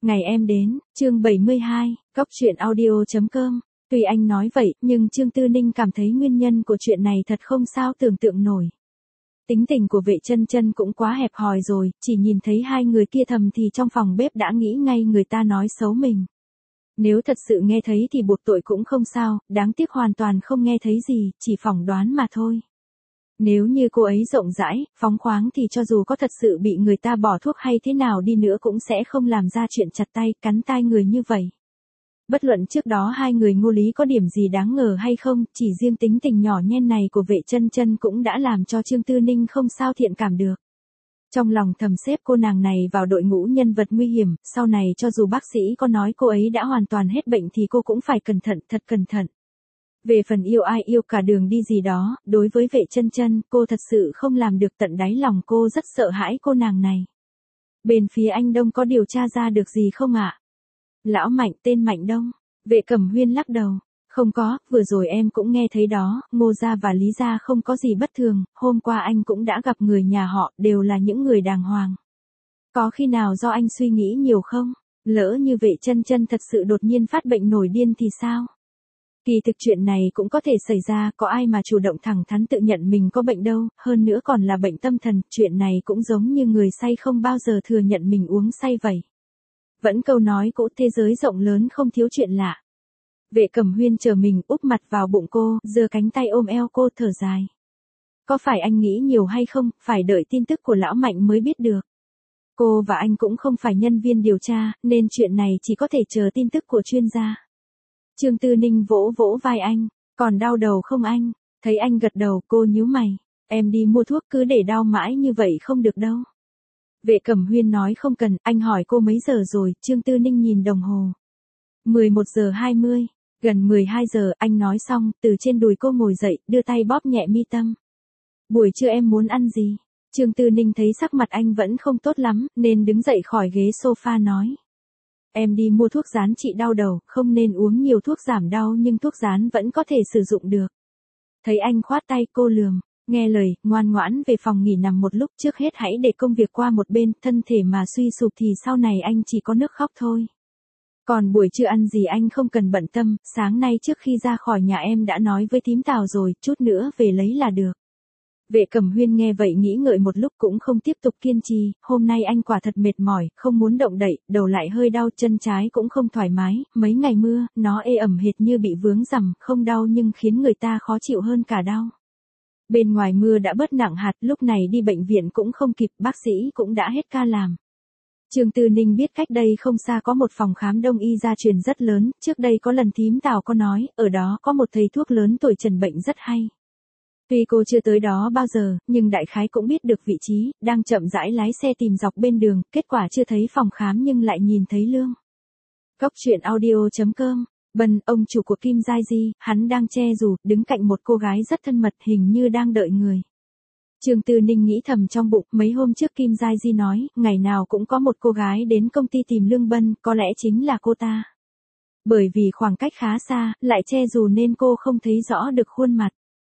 Ngày em đến, chương 72, Cóc truyện audio.com. Tuy anh nói vậy, nhưng Trương Tư Ninh cảm thấy nguyên nhân của chuyện này thật không sao tưởng tượng nổi. Tính tình của Vệ Chân Chân cũng quá hẹp hòi rồi, chỉ nhìn thấy hai người kia thầm thì trong phòng bếp đã nghĩ ngay người ta nói xấu mình. Nếu thật sự nghe thấy thì buộc tội cũng không sao, đáng tiếc hoàn toàn không nghe thấy gì, chỉ phỏng đoán mà thôi. Nếu như cô ấy rộng rãi, phóng khoáng thì cho dù có thật sự bị người ta bỏ thuốc hay thế nào đi nữa cũng sẽ không làm ra chuyện chặt tay, cắn tai người như vậy. Bất luận trước đó hai người Ngô Lý có điểm gì đáng ngờ hay không, chỉ riêng tính tình nhỏ nhen này của Vệ Chân Chân cũng đã làm cho Trương Tư Ninh không sao thiện cảm được. Trong lòng thầm xếp cô nàng này vào đội ngũ nhân vật nguy hiểm, sau này cho dù bác sĩ có nói cô ấy đã hoàn toàn hết bệnh thì cô cũng phải cẩn thận, thật cẩn thận. Về phần yêu ai yêu cả đường đi gì đó, đối với Vệ Chân Chân, cô thật sự không làm được, tận đáy lòng cô rất sợ hãi cô nàng này. Bên phía anh Đông có điều tra ra được gì không ạ? Lão Mạnh, tên Mạnh Đông. Vệ Cẩm Huyên lắc đầu. Không có, vừa rồi em cũng nghe thấy đó, Ngô gia và Lý gia không có gì bất thường, hôm qua anh cũng đã gặp người nhà họ, đều là những người đàng hoàng. Có khi nào do anh suy nghĩ nhiều không? Lỡ như Vệ Chân Chân thật sự đột nhiên phát bệnh nổi điên thì sao? Kỳ thực chuyện này cũng có thể xảy ra, có ai mà chủ động thẳng thắn tự nhận mình có bệnh đâu, hơn nữa còn là bệnh tâm thần, chuyện này cũng giống như người say không bao giờ thừa nhận mình uống say vậy. Vẫn câu nói cũ, thế giới rộng lớn không thiếu chuyện lạ. Vệ Cẩm Huyên chờ mình úp mặt vào bụng cô, giơ cánh tay ôm eo cô thở dài. Có phải anh nghĩ nhiều hay không, phải đợi tin tức của lão Mạnh mới biết được. Cô và anh cũng không phải nhân viên điều tra, nên chuyện này chỉ có thể chờ tin tức của chuyên gia. Trương Tư Ninh vỗ vỗ vai anh, còn đau đầu không anh? Thấy anh gật đầu, cô nhíu mày. Em đi mua thuốc, cứ để đau mãi như vậy không được đâu. Vệ Cẩm Huyên nói không cần, anh hỏi cô mấy giờ rồi, Trương Tư Ninh nhìn đồng hồ. 11 giờ 20, gần 12 giờ, anh nói xong, từ trên đùi cô ngồi dậy, đưa tay bóp nhẹ mi tâm. Buổi trưa em muốn ăn gì? Trương Tư Ninh thấy sắc mặt anh vẫn không tốt lắm, nên đứng dậy khỏi ghế sofa nói. Em đi mua thuốc gián trị đau đầu, không nên uống nhiều thuốc giảm đau nhưng thuốc gián vẫn có thể sử dụng được. Thấy anh khoát tay, cô lườm. Nghe lời, ngoan ngoãn về phòng nghỉ nằm một lúc, trước hết hãy để công việc qua một bên, thân thể mà suy sụp thì sau này anh chỉ có nước khóc thôi. Còn buổi trưa ăn gì anh không cần bận tâm, sáng nay trước khi ra khỏi nhà em đã nói với thím Tào rồi, chút nữa về lấy là được. Vệ Cẩm Huyên nghe vậy nghĩ ngợi một lúc cũng không tiếp tục kiên trì, hôm nay anh quả thật mệt mỏi, không muốn động đậy, đầu lại hơi đau, chân trái cũng không thoải mái, mấy ngày mưa, nó ê ẩm hệt như bị vướng rằm, không đau nhưng khiến người ta khó chịu hơn cả đau. Bên ngoài mưa đã bớt nặng hạt, lúc này đi bệnh viện cũng không kịp, bác sĩ cũng đã hết ca làm. Trương Tư Ninh biết cách đây không xa có một phòng khám đông y gia truyền rất lớn, trước đây có lần thím Tào có nói, ở đó có một thầy thuốc lớn tuổi trần bệnh rất hay. Tuy cô chưa tới đó bao giờ, nhưng đại khái cũng biết được vị trí, đang chậm rãi lái xe tìm dọc bên đường, kết quả chưa thấy phòng khám nhưng lại nhìn thấy Lương. Cóc truyện audio.com. Bần, ông chủ của Kim Giai Di, hắn đang che dù, đứng cạnh một cô gái rất thân mật, hình như đang đợi người. Trương Tư Ninh nghĩ thầm trong bụng, mấy hôm trước Kim Giai Di nói, ngày nào cũng có một cô gái đến công ty tìm Lương Bân, có lẽ chính là cô ta. Bởi vì khoảng cách khá xa, lại che dù nên cô không thấy rõ được khuôn mặt.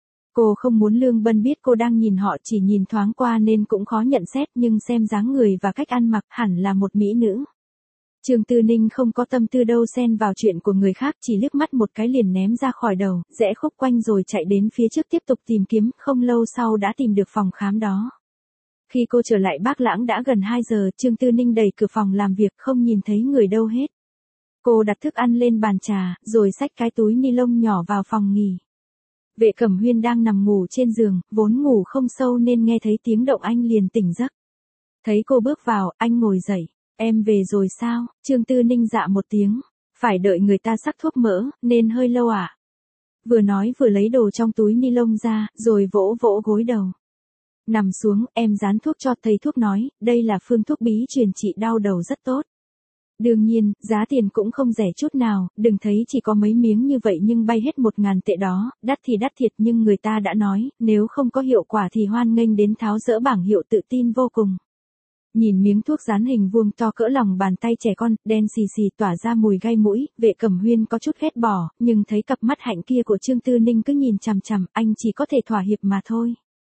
Cô không muốn Lương Bân biết cô đang nhìn họ, chỉ nhìn thoáng qua nên cũng khó nhận xét, nhưng xem dáng người và cách ăn mặc hẳn là một mỹ nữ. Trương Tư Ninh không có tâm tư đâu xen vào chuyện của người khác, chỉ liếc mắt một cái liền ném ra khỏi đầu, rẽ khúc quanh rồi chạy đến phía trước tiếp tục tìm kiếm, không lâu sau đã tìm được phòng khám đó. Khi cô trở lại Bác Lãng đã gần 2 giờ, Trương Tư Ninh đẩy cửa phòng làm việc không nhìn thấy người đâu hết. Cô đặt thức ăn lên bàn trà, rồi xách cái túi ni lông nhỏ vào phòng nghỉ. Vệ Cẩm Huyên đang nằm ngủ trên giường, vốn ngủ không sâu nên nghe thấy tiếng động anh liền tỉnh giấc. Thấy cô bước vào, anh ngồi dậy. Em về rồi sao? Trương Tư Ninh dạ một tiếng. Phải đợi người ta sắc thuốc mỡ, nên hơi lâu ạ. Vừa nói vừa lấy đồ trong túi ni lông ra, rồi vỗ vỗ gối đầu. Nằm xuống, em dán thuốc cho, thầy thuốc nói, đây là phương thuốc bí truyền trị đau đầu rất tốt. Đương nhiên, giá tiền cũng không rẻ chút nào, đừng thấy chỉ có mấy miếng như vậy nhưng bay hết 1.000 tệ đó, đắt thì đắt thiệt nhưng người ta đã nói, nếu không có hiệu quả thì hoan nghênh đến tháo dỡ bảng hiệu, tự tin vô cùng. Nhìn miếng thuốc dán hình vuông to cỡ lòng bàn tay trẻ con, đen xì xì tỏa ra mùi gai mũi, Vệ Cẩm Huyên có chút ghét bỏ, nhưng thấy cặp mắt hạnh kia của Trương Tư Ninh cứ nhìn chằm chằm, anh chỉ có thể thỏa hiệp mà thôi.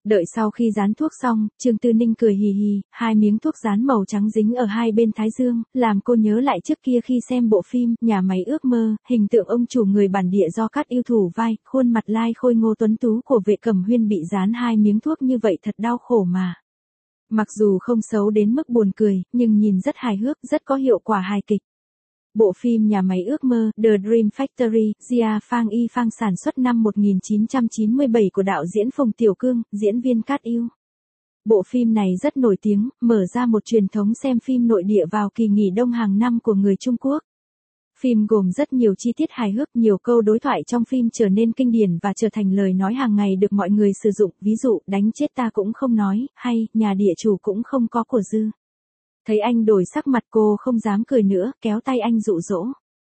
Đợi sau khi dán thuốc xong, Trương Tư Ninh cười hì hì, hai miếng thuốc dán màu trắng dính ở hai bên thái dương, làm cô nhớ lại trước kia khi xem bộ phim Nhà máy ước mơ, hình tượng ông chủ người bản địa do Cát yêu thủ vai, khuôn mặt lai khôi ngô tuấn tú của Vệ Cẩm Huyên bị dán hai miếng thuốc như vậy thật đau khổ mà. Mặc dù không xấu đến mức buồn cười, nhưng nhìn rất hài hước, rất có hiệu quả hài kịch. Bộ phim Nhà máy ước mơ, The Dream Factory, Jia Fang Y Fang sản xuất năm 1997 của đạo diễn Phùng Tiểu Cương, diễn viên Cát Yêu. Bộ phim này rất nổi tiếng, mở ra một truyền thống xem phim nội địa vào kỳ nghỉ đông hàng năm của người Trung Quốc. Phim gồm rất nhiều chi tiết hài hước, nhiều câu đối thoại trong phim trở nên kinh điển và trở thành lời nói hàng ngày được mọi người sử dụng, ví dụ, đánh chết ta cũng không nói, hay, nhà địa chủ cũng không có của dư. Thấy anh đổi sắc mặt cô không dám cười nữa, kéo tay anh dụ dỗ.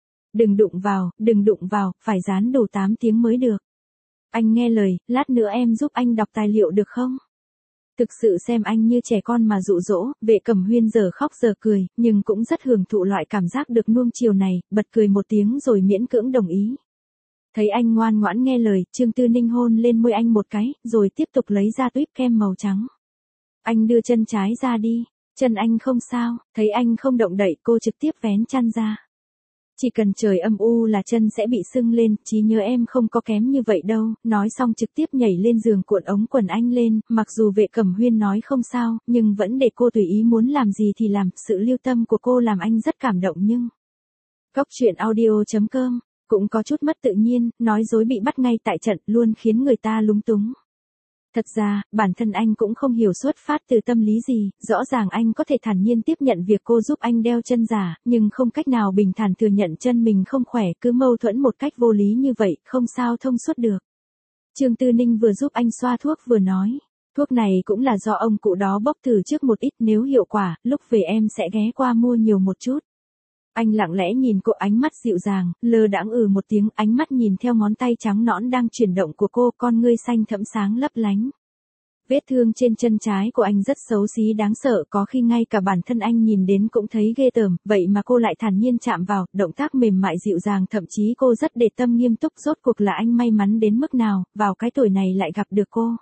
Đừng đụng vào, phải dán đủ 8 tiếng mới được. Anh nghe lời, lát nữa em giúp anh đọc tài liệu được không? Thực sự xem anh như trẻ con mà dụ dỗ, Vệ Cẩm Huyên giờ khóc giờ cười, nhưng cũng rất hưởng thụ loại cảm giác được nuông chiều này, bật cười một tiếng rồi miễn cưỡng đồng ý. Thấy anh ngoan ngoãn nghe lời, Trương Tư Ninh hôn lên môi anh một cái, rồi tiếp tục lấy ra tuýp kem màu trắng. Anh đưa chân trái ra đi. Chân anh không sao, thấy anh không động đậy cô trực tiếp vén chăn ra. Chỉ cần trời âm u là chân sẽ bị sưng lên, trí nhớ em không có kém như vậy đâu, nói xong trực tiếp nhảy lên giường cuộn ống quần anh lên, mặc dù Vệ Cẩm Huyên nói không sao, nhưng vẫn để cô tùy ý muốn làm gì thì làm, sự lưu tâm của cô làm anh rất cảm động nhưng... Cóc truyện audio.com, cũng có chút mất tự nhiên, nói dối bị bắt ngay tại trận luôn khiến người ta lúng túng. Thật ra, bản thân anh cũng không hiểu xuất phát từ tâm lý gì, rõ ràng anh có thể thản nhiên tiếp nhận việc cô giúp anh đeo chân giả, nhưng không cách nào bình thản thừa nhận chân mình không khỏe, cứ mâu thuẫn một cách vô lý như vậy, không sao thông suốt được. Trương Tư Ninh vừa giúp anh xoa thuốc vừa nói, thuốc này cũng là do ông cụ đó bốc thử trước một ít, nếu hiệu quả, lúc về em sẽ ghé qua mua nhiều một chút. Anh lặng lẽ nhìn cô, ánh mắt dịu dàng, lơ đãng một tiếng, ánh mắt nhìn theo ngón tay trắng nõn đang chuyển động của cô, con ngươi xanh thẫm sáng lấp lánh. Vết thương trên chân trái của anh rất xấu xí đáng sợ, có khi ngay cả bản thân anh nhìn đến cũng thấy ghê tởm, vậy mà cô lại thản nhiên chạm vào, động tác mềm mại dịu dàng, thậm chí cô rất để tâm nghiêm túc, rốt cuộc là anh may mắn đến mức nào, vào cái tuổi này lại gặp được cô.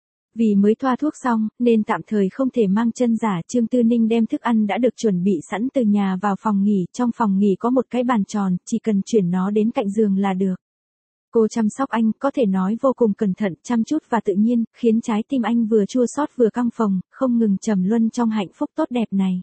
Vì mới thoa thuốc xong, nên tạm thời không thể mang chân giả, Trương Tư Ninh đem thức ăn đã được chuẩn bị sẵn từ nhà vào phòng nghỉ, trong phòng nghỉ có một cái bàn tròn, chỉ cần chuyển nó đến cạnh giường là được. Cô chăm sóc anh, có thể nói vô cùng cẩn thận, chăm chút và tự nhiên, khiến trái tim anh vừa chua xót vừa căng phồng, không ngừng trầm luân trong hạnh phúc tốt đẹp này.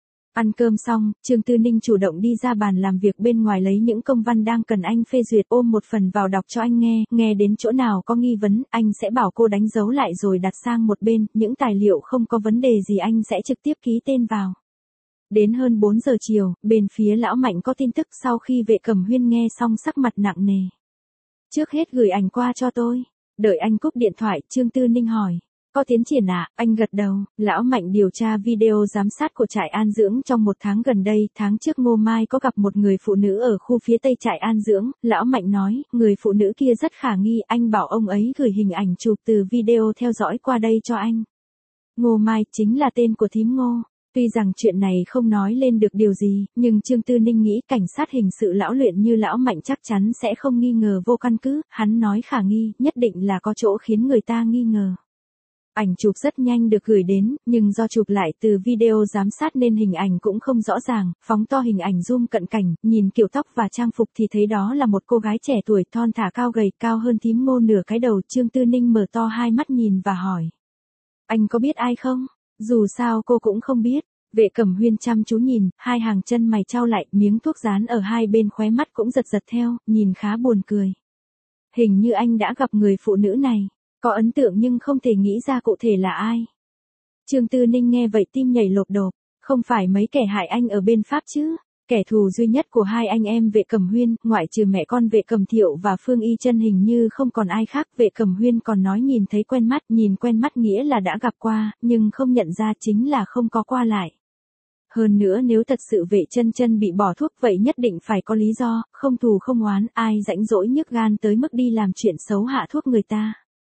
Ăn cơm xong, Trương Tư Ninh chủ động đi ra bàn làm việc bên ngoài lấy những công văn đang cần anh phê duyệt, ôm một phần vào đọc cho anh nghe đến chỗ nào có nghi vấn, anh sẽ bảo cô đánh dấu lại rồi đặt sang một bên, những tài liệu không có vấn đề gì anh sẽ trực tiếp ký tên vào. Đến hơn 4 giờ chiều, bên phía lão Mạnh có tin tức, sau khi Vệ Cẩm Huyên nghe xong sắc mặt nặng nề. Trước hết gửi ảnh qua cho tôi. Đợi anh cúp điện thoại, Trương Tư Ninh hỏi. Có tiến triển à? Anh gật đầu. Lão Mạnh điều tra video giám sát của trại an dưỡng trong một tháng gần đây. Tháng trước Ngô Mai có gặp một người phụ nữ ở khu phía tây trại an dưỡng. Lão Mạnh nói, người phụ nữ kia rất khả nghi. Anh bảo ông ấy gửi hình ảnh chụp từ video theo dõi qua đây cho anh. Ngô Mai chính là tên của thím Ngô. Tuy rằng chuyện này không nói lên được điều gì, nhưng Trương Tư Ninh nghĩ cảnh sát hình sự lão luyện như lão Mạnh chắc chắn sẽ không nghi ngờ vô căn cứ, hắn nói khả nghi, nhất định là có chỗ khiến người ta nghi ngờ. Ảnh chụp rất nhanh được gửi đến, nhưng do chụp lại từ video giám sát nên hình ảnh cũng không rõ ràng, phóng to hình ảnh zoom cận cảnh, nhìn kiểu tóc và trang phục thì thấy đó là một cô gái trẻ tuổi thon thả cao gầy, cao hơn thím Ngô nửa cái đầu. Trương Tư Ninh mở to hai mắt nhìn và hỏi. Anh có biết ai không? Dù sao cô cũng không biết. Vệ Cẩm Huyên chăm chú nhìn, hai hàng chân mày chau lại, miếng thuốc dán ở hai bên khóe mắt cũng giật giật theo, nhìn khá buồn cười. Hình như anh đã gặp người phụ nữ này, có ấn tượng nhưng không thể nghĩ ra cụ thể là ai. Trương Tư Ninh nghe vậy tim nhảy lộp đột, không phải mấy kẻ hại anh ở bên Pháp chứ? Kẻ thù duy nhất của hai anh em Vệ Cẩm Huyên, ngoại trừ mẹ con Vệ Cẩm Thiệu và Phương Y Chân hình như không còn ai khác. Vệ Cẩm Huyên còn nói nhìn thấy quen mắt, nhìn quen mắt nghĩa là đã gặp qua, nhưng không nhận ra chính là không có qua lại. Hơn nữa nếu thật sự Vệ Chân Chân bị bỏ thuốc vậy nhất định phải có lý do, không thù không oán, ai rãnh rỗi nhức gan tới mức đi làm chuyện xấu hạ thuốc người ta.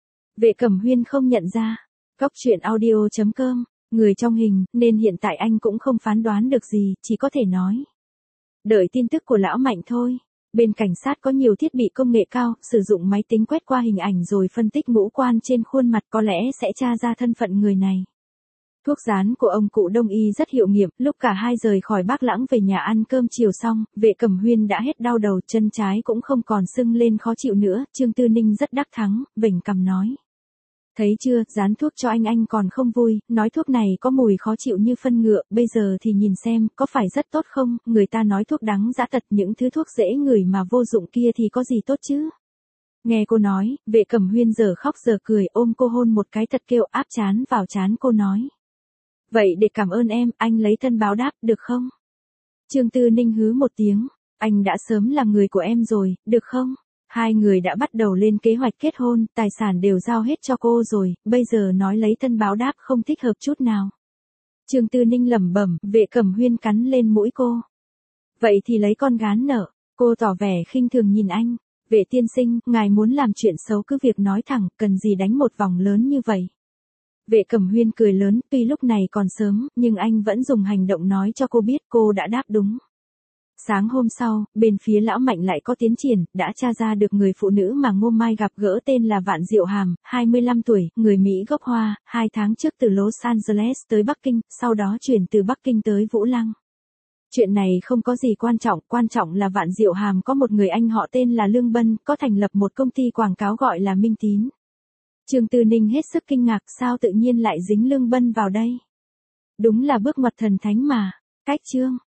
Vệ Cẩm Huyên không nhận ra. Cóc truyện audio.com, người trong hình, nên hiện tại anh cũng không phán đoán được gì, chỉ có thể nói. Đợi tin tức của lão Mạnh thôi. Bên cảnh sát có nhiều thiết bị công nghệ cao, sử dụng máy tính quét qua hình ảnh rồi phân tích ngũ quan trên khuôn mặt có lẽ sẽ tra ra thân phận người này. Thuốc dán của ông cụ Đông y rất hiệu nghiệm, lúc cả hai rời khỏi Bác Lãng về nhà ăn cơm chiều xong, Vệ Cẩm Huyên đã hết đau đầu, chân trái cũng không còn sưng lên khó chịu nữa, Trương Tư Ninh rất đắc thắng, vểnh cằm nói. Thấy chưa, dán thuốc cho anh còn không vui, nói thuốc này có mùi khó chịu như phân ngựa, bây giờ thì nhìn xem, có phải rất tốt không, người ta nói thuốc đắng dã tật, những thứ thuốc dễ ngửi mà vô dụng kia thì có gì tốt chứ. Nghe cô nói, Vệ Cẩm Huyên giờ khóc giờ cười, ôm cô hôn một cái thật kêu, áp trán vào trán cô nói. Vậy để cảm ơn em, anh lấy thân báo đáp, được không? Trương Tư Ninh hứ một tiếng, anh đã sớm là người của em rồi, được không? Hai người đã bắt đầu lên kế hoạch kết hôn, tài sản đều giao hết cho cô rồi, bây giờ nói lấy thân báo đáp không thích hợp chút nào. Trương Tư Ninh lẩm bẩm, Vệ Cẩm Huyên cắn lên mũi cô. Vậy thì lấy con gán nợ, cô tỏ vẻ khinh thường nhìn anh. Vệ tiên sinh, ngài muốn làm chuyện xấu cứ việc nói thẳng, cần gì đánh một vòng lớn như vậy. Vệ Cẩm Huyên cười lớn, tuy lúc này còn sớm, nhưng anh vẫn dùng hành động nói cho cô biết cô đã đáp đúng. Sáng hôm sau, bên phía lão Mạnh lại có tiến triển, đã tra ra được người phụ nữ mà Ngô Mai gặp gỡ tên là Vạn Diệu Hàm, 25 tuổi, người Mỹ gốc Hoa, 2 tháng trước từ Los Angeles tới Bắc Kinh, sau đó chuyển từ Bắc Kinh tới Vũ Lăng. Chuyện này không có gì quan trọng là Vạn Diệu Hàm có một người anh họ tên là Lương Bân, có thành lập một công ty quảng cáo gọi là Minh Tín. Trương Tư Ninh hết sức kinh ngạc, sao tự nhiên lại dính Lương Bân vào đây? Đúng là bước ngoặt thần thánh mà. Cách chương